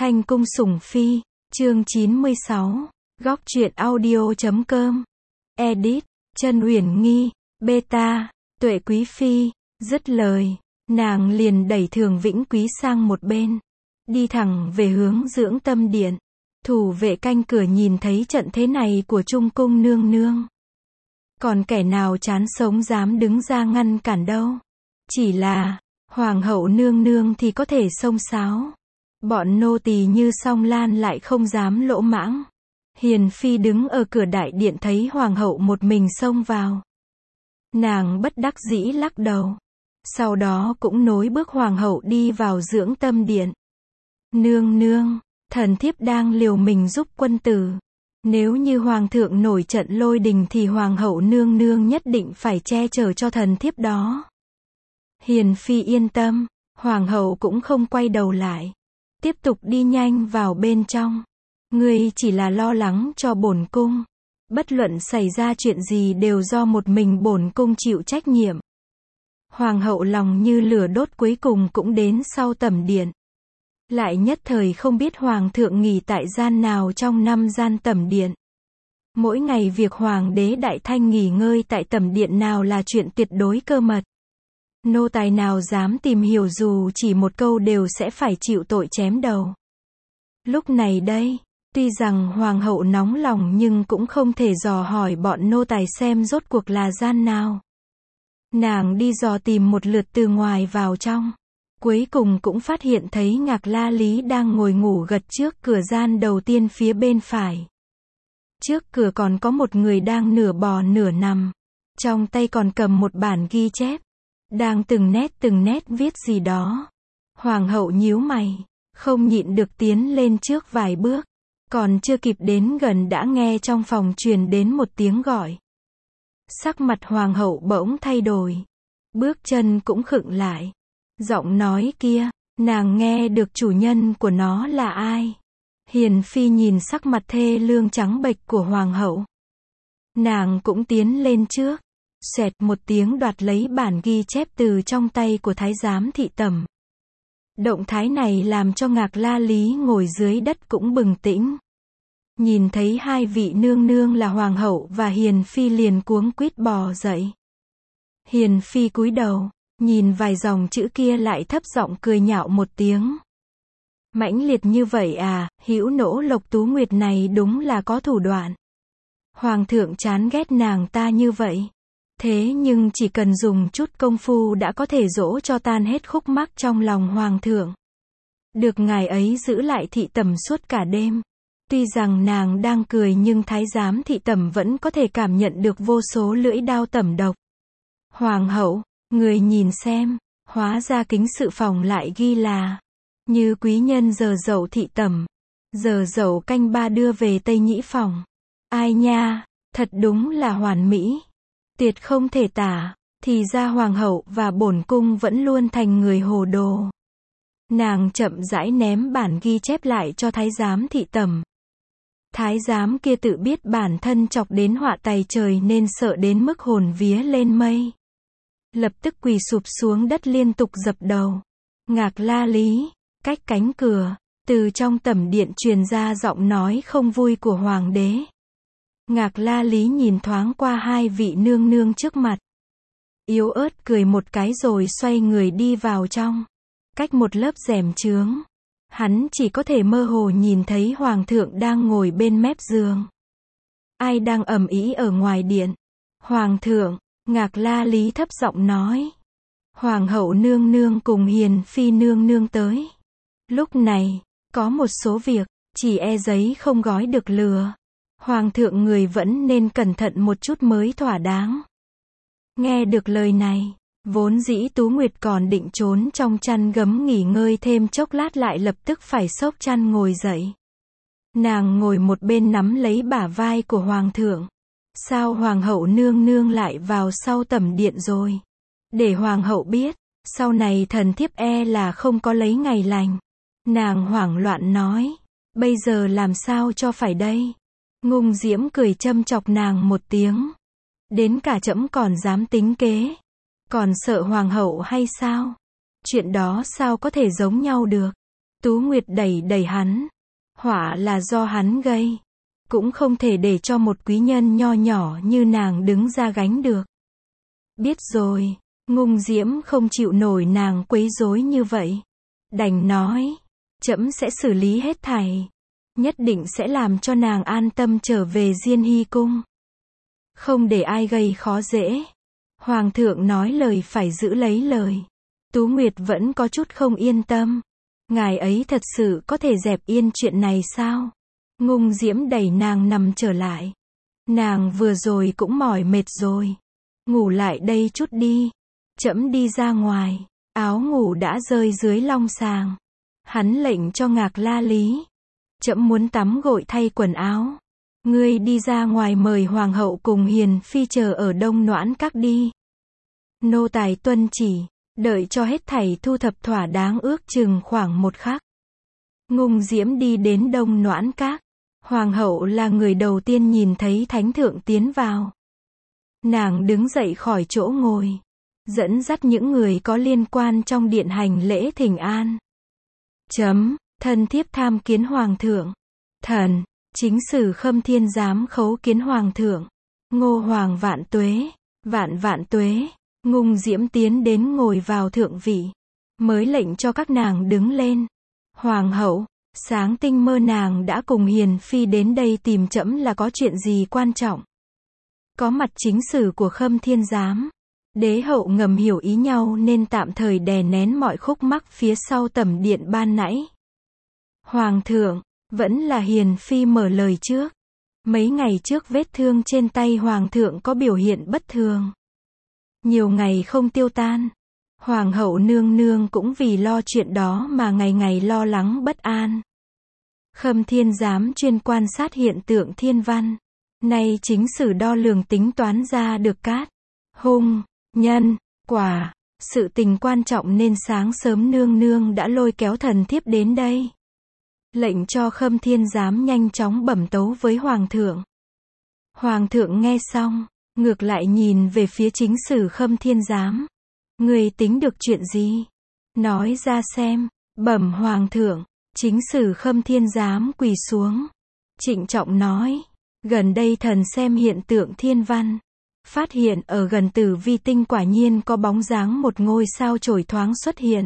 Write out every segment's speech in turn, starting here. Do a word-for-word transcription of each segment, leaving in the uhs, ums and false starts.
Thanh cung sủng phi, chương chín mươi sáu, góc truyện audio chấm com, edit, Chân Uyển Nghi, beta, Tuệ Quý Phi, dứt lời, nàng liền đẩy Thường Vĩnh Quý sang một bên, đi thẳng về hướng Dưỡng Tâm Điện. Thủ vệ canh cửa nhìn thấy trận thế này của Trung cung nương nương. Còn kẻ nào chán sống dám đứng ra ngăn cản đâu. Chỉ là, Hoàng hậu nương nương thì có thể xông xáo. Bọn nô tỳ như Song Lan lại không dám lỗ mãng. Hiền phi đứng ở cửa đại điện thấy Hoàng hậu một mình xông vào. Nàng bất đắc dĩ lắc đầu. Sau đó cũng nối bước Hoàng hậu đi vào Dưỡng Tâm Điện. Nương nương, thần thiếp đang liều mình giúp quân tử. Nếu như Hoàng thượng nổi trận lôi đình thì Hoàng hậu nương nương nhất định phải che chở cho thần thiếp đó. Hiền phi yên tâm, Hoàng hậu cũng không quay đầu lại. Tiếp tục đi nhanh vào bên trong. Ngươi chỉ là lo lắng cho bổn cung. Bất luận xảy ra chuyện gì đều do một mình bổn cung chịu trách nhiệm. Hoàng hậu lòng như lửa đốt cuối cùng cũng đến sau tẩm điện. Lại nhất thời không biết Hoàng thượng nghỉ tại gian nào trong năm gian tẩm điện. Mỗi ngày việc Hoàng đế Đại Thanh nghỉ ngơi tại tẩm điện nào là chuyện tuyệt đối cơ mật. Nô tài nào dám tìm hiểu dù chỉ một câu đều sẽ phải chịu tội chém đầu. Lúc này đây, tuy rằng Hoàng hậu nóng lòng nhưng cũng không thể dò hỏi bọn nô tài xem rốt cuộc là gian nào. Nàng đi dò tìm một lượt từ ngoài vào trong. Cuối cùng cũng phát hiện thấy Ngạc La Lý đang ngồi ngủ gật trước cửa gian đầu tiên phía bên phải. Trước cửa còn có một người đang nửa bò nửa nằm. Trong tay còn cầm một bản ghi chép. Đang từng nét từng nét viết gì đó. Hoàng hậu nhíu mày, không nhịn được tiến lên trước vài bước. Còn chưa kịp đến gần đã nghe trong phòng truyền đến một tiếng gọi. Sắc mặt Hoàng hậu bỗng thay đổi. Bước chân cũng khựng lại. Giọng nói kia, nàng nghe được chủ nhân của nó là ai. Hiền phi nhìn sắc mặt thê lương trắng bệch của Hoàng hậu. Nàng cũng tiến lên trước. Xoẹt một tiếng đoạt lấy bản ghi chép từ trong tay của thái giám thị tẩm. Động thái này làm cho Ngạc La Lý ngồi dưới đất cũng bừng tỉnh. Nhìn thấy hai vị nương nương là Hoàng hậu và Hiền phi liền cuống quýt bò dậy. Hiền phi cúi đầu, nhìn vài dòng chữ kia lại thấp giọng cười nhạo một tiếng. Mãnh liệt như vậy à, hữu nỗ Lộc Tú Nguyệt này đúng là có thủ đoạn. Hoàng thượng chán ghét nàng ta như vậy. Thế nhưng chỉ cần dùng chút công phu đã có thể dỗ cho tan hết khúc mắc trong lòng Hoàng thượng. Được ngài ấy giữ lại thị tẩm suốt cả đêm. Tuy rằng nàng đang cười nhưng thái giám thị tẩm vẫn có thể cảm nhận được vô số lưỡi đao tẩm độc. Hoàng hậu, người nhìn xem, hóa ra kính sự phòng lại ghi là như quý nhân giờ dậu thị tẩm, giờ dậu canh ba đưa về Tây Nhĩ phòng. Ai nha, thật đúng là hoàn mỹ. Tuyệt không thể tả, thì ra Hoàng hậu và bổn cung vẫn luôn thành người hồ đồ. Nàng chậm rãi ném bản ghi chép lại cho thái giám thị tẩm. Thái giám kia tự biết bản thân chọc đến họa tày trời nên sợ đến mức hồn vía lên mây. Lập tức quỳ sụp xuống đất liên tục dập đầu. Ngạc La Lý, cách cánh cửa, từ trong tẩm điện truyền ra giọng nói không vui của Hoàng đế. Ngạc La Lý nhìn thoáng qua hai vị nương nương trước mặt. Yếu ớt cười một cái rồi xoay người đi vào trong. Cách một lớp rèm chướng. Hắn chỉ có thể mơ hồ nhìn thấy Hoàng thượng đang ngồi bên mép giường. Ai đang ầm ĩ ở ngoài điện? Hoàng thượng, Ngạc La Lý thấp giọng nói. Hoàng hậu nương nương cùng Hiền phi nương nương tới. Lúc này, có một số việc, chỉ e giấy không gói được lừa. Hoàng thượng người vẫn nên cẩn thận một chút mới thỏa đáng. Nghe được lời này, vốn dĩ Tú Nguyệt còn định trốn trong chăn gấm nghỉ ngơi thêm chốc lát lại lập tức phải xốc chăn ngồi dậy. Nàng ngồi một bên nắm lấy bả vai của Hoàng thượng. Sao Hoàng hậu nương nương lại vào sau tẩm điện rồi? Để Hoàng hậu biết, sau này thần thiếp e là không có lấy ngày lành. Nàng hoảng loạn nói, bây giờ làm sao cho phải đây? Ngung Diễm cười châm chọc nàng một tiếng. Đến cả trẫm còn dám tính kế. Còn sợ Hoàng hậu hay sao? Chuyện đó sao có thể giống nhau được? Tú Nguyệt đẩy đẩy hắn. Họa là do hắn gây. Cũng không thể để cho một quý nhân nho nhỏ như nàng đứng ra gánh được. Biết rồi, Ngung Diễm không chịu nổi nàng quấy rối như vậy. Đành nói, trẫm sẽ xử lý hết thảy. Nhất định sẽ làm cho nàng an tâm trở về Diên Hy cung. Không để ai gây khó dễ. Hoàng thượng nói lời phải giữ lấy lời. Tú Nguyệt vẫn có chút không yên tâm. Ngài ấy thật sự có thể dẹp yên chuyện này sao? Ngung Diễm đẩy nàng nằm trở lại. Nàng vừa rồi cũng mỏi mệt rồi. Ngủ lại đây chút đi. Trẫm đi ra ngoài. Áo ngủ đã rơi dưới long sàng. Hắn lệnh cho Ngạc La Lý. Trẫm muốn tắm gội thay quần áo. Ngươi đi ra ngoài mời hoàng hậu cùng hiền phi chờ ở Đông Noãn Các đi. Nô tài tuân chỉ. Đợi cho hết thảy thu thập thỏa đáng ước chừng khoảng một khắc. Ngung Diễm đi đến Đông Noãn Các. Hoàng hậu là người đầu tiên nhìn thấy thánh thượng tiến vào. Nàng đứng dậy khỏi chỗ ngồi. Dẫn dắt những người có liên quan trong điện hành lễ thỉnh an. Chấm, thần thiếp tham kiến hoàng thượng. Thần, chính sử Khâm Thiên giám khấu kiến hoàng thượng. Ngô hoàng vạn tuế, vạn vạn tuế. Ngung Diễm tiến đến ngồi vào thượng vị. Mới lệnh cho các nàng đứng lên. Hoàng hậu, sáng tinh mơ nàng đã cùng hiền phi đến đây tìm trẫm là có chuyện gì quan trọng. Có mặt chính sử của Khâm Thiên giám. Đế hậu ngầm hiểu ý nhau nên tạm thời đè nén mọi khúc mắc phía sau tẩm điện ban nãy. Hoàng thượng, vẫn là hiền phi mở lời trước. Mấy ngày trước vết thương trên tay hoàng thượng có biểu hiện bất thường. Nhiều ngày không tiêu tan. Hoàng hậu nương nương cũng vì lo chuyện đó mà ngày ngày lo lắng bất an. Khâm Thiên giám chuyên quan sát hiện tượng thiên văn. Nay chính sử đo lường tính toán ra được cát, hung, nhân, quả. Sự tình quan trọng nên sáng sớm nương nương đã lôi kéo thần thiếp đến đây. Lệnh cho Khâm Thiên giám nhanh chóng bẩm tấu với hoàng thượng. Hoàng thượng nghe xong, ngược lại nhìn về phía chính sử Khâm Thiên giám. Người tính được chuyện gì? Nói ra xem. Bẩm hoàng thượng. Chính sử Khâm Thiên giám quỳ xuống. Trịnh trọng nói. Gần đây thần xem hiện tượng thiên văn. Phát hiện ở gần tử vi tinh quả nhiên có bóng dáng một ngôi sao chổi thoáng xuất hiện.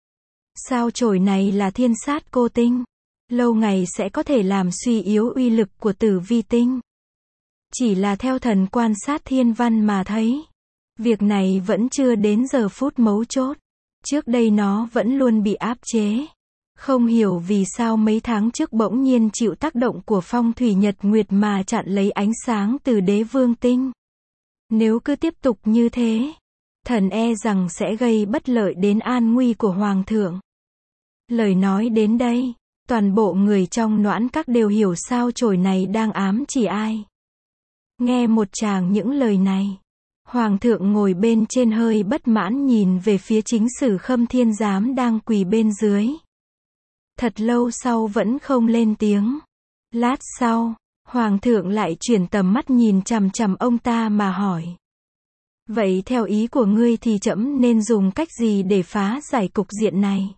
Sao chổi này là thiên sát cô tinh. Lâu ngày sẽ có thể làm suy yếu uy lực của tử vi tinh. Chỉ là theo thần quan sát thiên văn mà thấy. Việc này vẫn chưa đến giờ phút mấu chốt. Trước đây nó vẫn luôn bị áp chế. Không hiểu vì sao mấy tháng trước bỗng nhiên chịu tác động của phong thủy nhật nguyệt mà chặn lấy ánh sáng từ đế vương tinh. Nếu cứ tiếp tục như thế, thần e rằng sẽ gây bất lợi đến an nguy của hoàng thượng. Lời nói đến đây, toàn bộ người trong Noãn Các đều hiểu sao chổi này đang ám chỉ ai. Nghe một tràng những lời này, hoàng thượng ngồi bên trên hơi bất mãn nhìn về phía chính sử Khâm Thiên giám đang quỳ bên dưới. Thật lâu sau vẫn không lên tiếng. Lát sau, hoàng thượng lại chuyển tầm mắt nhìn chằm chằm ông ta mà hỏi. Vậy theo ý của ngươi thì trẫm nên dùng cách gì để phá giải cục diện này?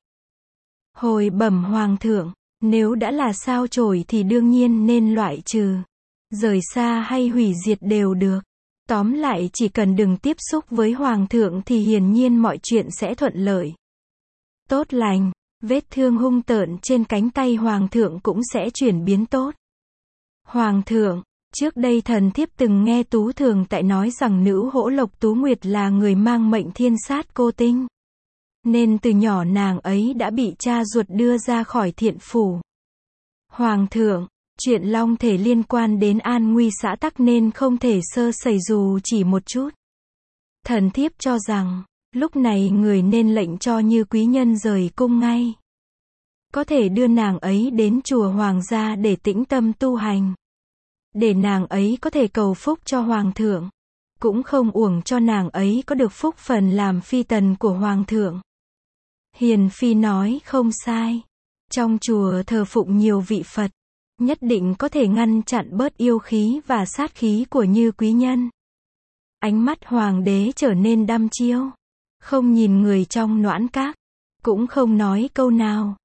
Hồi bẩm hoàng thượng, nếu đã là sao chổi thì đương nhiên nên loại trừ. Rời xa hay hủy diệt đều được. Tóm lại chỉ cần đừng tiếp xúc với hoàng thượng thì hiển nhiên mọi chuyện sẽ thuận lợi. Tốt lành, vết thương hung tợn trên cánh tay hoàng thượng cũng sẽ chuyển biến tốt. Hoàng thượng, trước đây thần thiếp từng nghe Tú Thường Tại nói rằng nữ hỗ lộc Tú Nguyệt là người mang mệnh thiên sát cô tinh. Nên từ nhỏ nàng ấy đã bị cha ruột đưa ra khỏi thiện phủ. Hoàng thượng, chuyện long thể liên quan đến an nguy xã tắc nên không thể sơ sẩy dù chỉ một chút. Thần thiếp cho rằng, lúc này người nên lệnh cho Như quý nhân rời cung ngay. Có thể đưa nàng ấy đến chùa hoàng gia để tĩnh tâm tu hành. Để nàng ấy có thể cầu phúc cho hoàng thượng. Cũng không uổng cho nàng ấy có được phúc phần làm phi tần của hoàng thượng. Hiền phi nói không sai. Trong chùa thờ phụng nhiều vị Phật. Nhất định có thể ngăn chặn bớt yêu khí và sát khí của Như quý nhân. Ánh mắt hoàng đế trở nên đăm chiêu. Không nhìn người trong Noãn Các. Cũng không nói câu nào.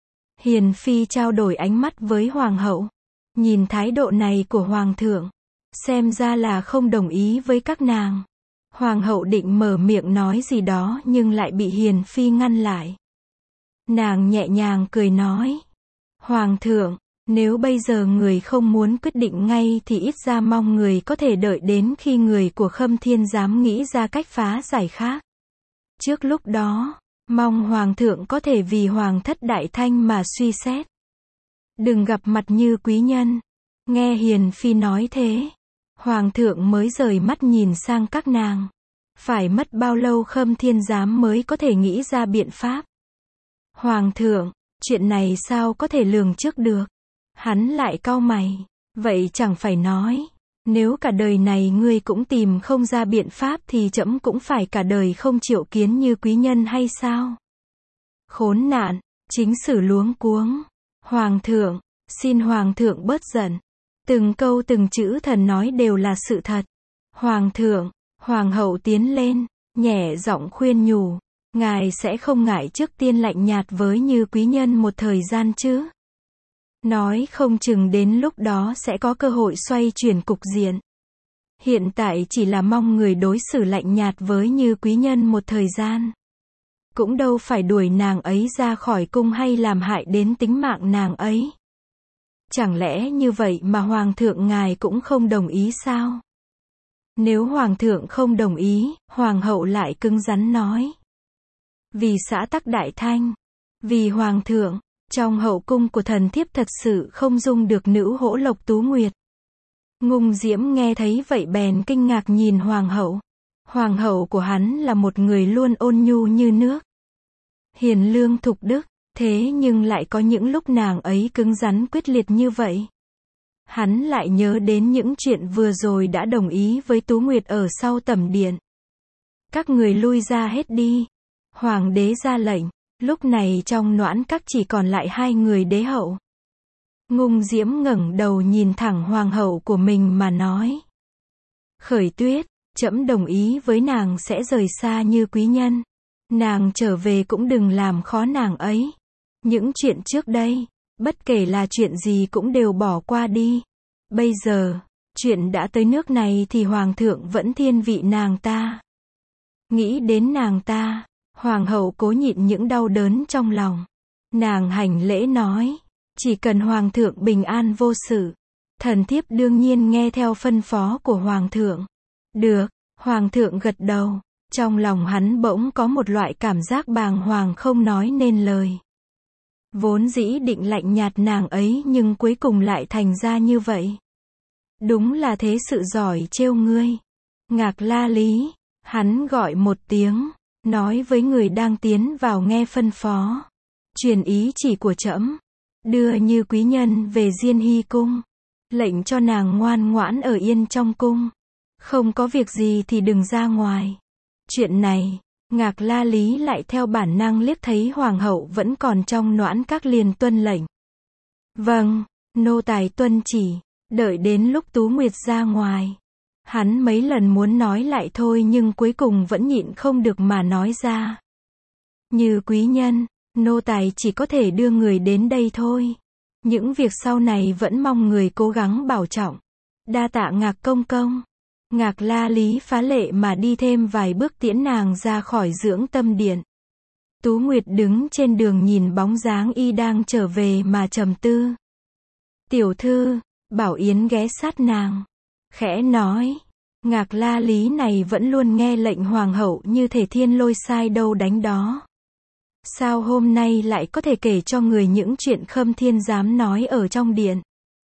Hiền phi trao đổi ánh mắt với hoàng hậu. Nhìn thái độ này của hoàng thượng, xem ra là không đồng ý với các nàng. Hoàng hậu định mở miệng nói gì đó nhưng lại bị Hiền phi ngăn lại. Nàng nhẹ nhàng cười nói. Hoàng thượng, nếu bây giờ người không muốn quyết định ngay thì ít ra mong người có thể đợi đến khi người của Khâm Thiên Giám nghĩ ra cách phá giải khác. Trước lúc đó, mong Hoàng thượng có thể vì Hoàng thất đại thanh mà suy xét. Đừng gặp mặt Như quý nhân. Nghe Hiền phi nói thế, Hoàng thượng mới rời mắt nhìn sang các nàng. Phải mất bao lâu Khâm Thiên Giám mới có thể nghĩ ra biện pháp? Hoàng thượng, chuyện này sao có thể lường trước được? Hắn lại cau mày. Vậy chẳng phải nói, nếu cả đời này ngươi cũng tìm không ra biện pháp thì trẫm cũng phải cả đời không triệu kiến Như quý nhân hay sao? Khốn nạn, chính sử luống cuống. Hoàng thượng, xin Hoàng thượng bớt giận. Từng câu từng chữ thần nói đều là sự thật. Hoàng thượng, Hoàng hậu tiến lên, nhẹ giọng khuyên nhủ. Ngài sẽ không ngại trước tiên lạnh nhạt với Như quý nhân một thời gian chứ? Nói không chừng đến lúc đó sẽ có cơ hội xoay chuyển cục diện. Hiện tại chỉ là mong người đối xử lạnh nhạt với Như quý nhân một thời gian. Cũng đâu phải đuổi nàng ấy ra khỏi cung hay làm hại đến tính mạng nàng ấy. Chẳng lẽ như vậy mà Hoàng thượng ngài cũng không đồng ý sao? Nếu Hoàng thượng không đồng ý, Hoàng hậu lại cứng rắn nói. Vì xã tắc đại thanh, vì Hoàng thượng, trong hậu cung của thần thiếp thật sự không dung được nữ hỗ lộc Tú Nguyệt. Ngung Diễm nghe thấy vậy bèn kinh ngạc nhìn Hoàng hậu. Hoàng hậu của hắn là một người luôn ôn nhu như nước, hiền lương thục đức, thế nhưng lại có những lúc nàng ấy cứng rắn quyết liệt như vậy. Hắn lại nhớ đến những chuyện vừa rồi đã đồng ý với Tú Nguyệt ở sau tẩm điện. Các người lui ra hết đi. Hoàng đế ra lệnh. Lúc này trong noãn các chỉ còn lại hai người đế hậu. Ngung Diễm ngẩng đầu nhìn thẳng hoàng hậu của mình mà nói. Khởi Tuyết, trẫm đồng ý với nàng sẽ rời xa Như quý nhân. Nàng trở về cũng đừng làm khó nàng ấy. Những chuyện trước đây, bất kể là chuyện gì cũng đều bỏ qua đi. Bây giờ, chuyện đã tới nước này thì Hoàng thượng vẫn thiên vị nàng ta. Nghĩ đến nàng ta, Hoàng hậu cố nhịn những đau đớn trong lòng. Nàng hành lễ nói, chỉ cần Hoàng thượng bình an vô sự, thần thiếp đương nhiên nghe theo phân phó của Hoàng thượng. Được, Hoàng thượng gật đầu, trong lòng hắn bỗng có một loại cảm giác bàng hoàng không nói nên lời. Vốn dĩ định lạnh nhạt nàng ấy nhưng cuối cùng lại thành ra như vậy. Đúng là thế sự giỏi trêu ngươi. Ngạc La Lý, hắn gọi một tiếng, nói với người đang tiến vào nghe phân phó. Truyền ý chỉ của trẫm, đưa Như quý nhân về Diên Hy cung, lệnh cho nàng ngoan ngoãn ở yên trong cung. Không có việc gì thì đừng ra ngoài. Chuyện này, Ngạc La Lý lại theo bản năng liếc thấy Hoàng hậu vẫn còn trong noãn các liền tuân lệnh. Vâng, nô tài tuân chỉ, đợi đến lúc Tú Nguyệt ra ngoài. Hắn mấy lần muốn nói lại thôi nhưng cuối cùng vẫn nhịn không được mà nói ra. Như quý nhân, nô tài chỉ có thể đưa người đến đây thôi. Những việc sau này vẫn mong người cố gắng bảo trọng. Đa tạ Ngạc công công. Ngạc La Lý phá lệ mà đi thêm vài bước tiễn nàng ra khỏi dưỡng tâm điện. Tú Nguyệt đứng trên đường nhìn bóng dáng y đang trở về mà trầm tư. Tiểu thư, Bảo Yến ghé sát nàng, khẽ nói, Ngạc La Lý này vẫn luôn nghe lệnh hoàng hậu như thể thiên lôi sai đâu đánh đó. Sao hôm nay lại có thể kể cho người những chuyện Khâm Thiên Giám nói ở trong điện?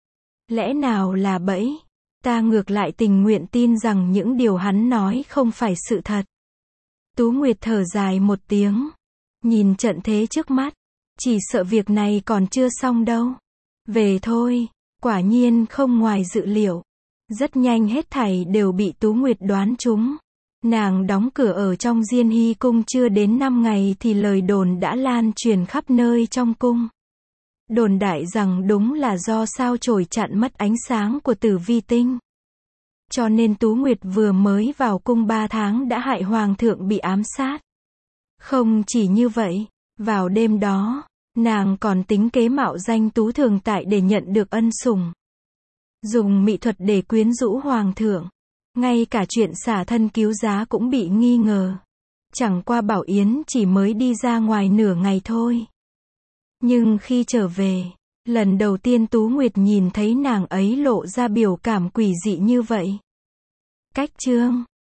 Lẽ nào là bẫy? Ta ngược lại tình nguyện tin rằng những điều hắn nói không phải sự thật. Tú Nguyệt thở dài một tiếng, nhìn trận thế trước mắt, chỉ sợ việc này còn chưa xong đâu. Về thôi, quả nhiên không ngoài dự liệu. Rất nhanh hết thảy đều bị Tú Nguyệt đoán trúng. Nàng đóng cửa ở trong Diên Hy cung chưa đến năm ngày thì lời đồn đã lan truyền khắp nơi trong cung. Đồn đại rằng đúng là do sao chổi chặn mất ánh sáng của Tử Vi tinh. Cho nên Tú Nguyệt vừa mới vào cung ba tháng đã hại hoàng thượng bị ám sát. Không chỉ như vậy, vào đêm đó, Nàng còn tính kế mạo danh Tú Thường Tại để nhận được ân sủng. Dùng mỹ thuật để quyến rũ hoàng thượng. Ngay cả chuyện xả thân cứu giá cũng bị nghi ngờ. Chẳng qua Bảo Yến chỉ mới đi ra ngoài nửa ngày thôi. Nhưng khi trở về, lần đầu tiên Tú Nguyệt nhìn thấy nàng ấy lộ ra biểu cảm quỷ dị như vậy. Cách chương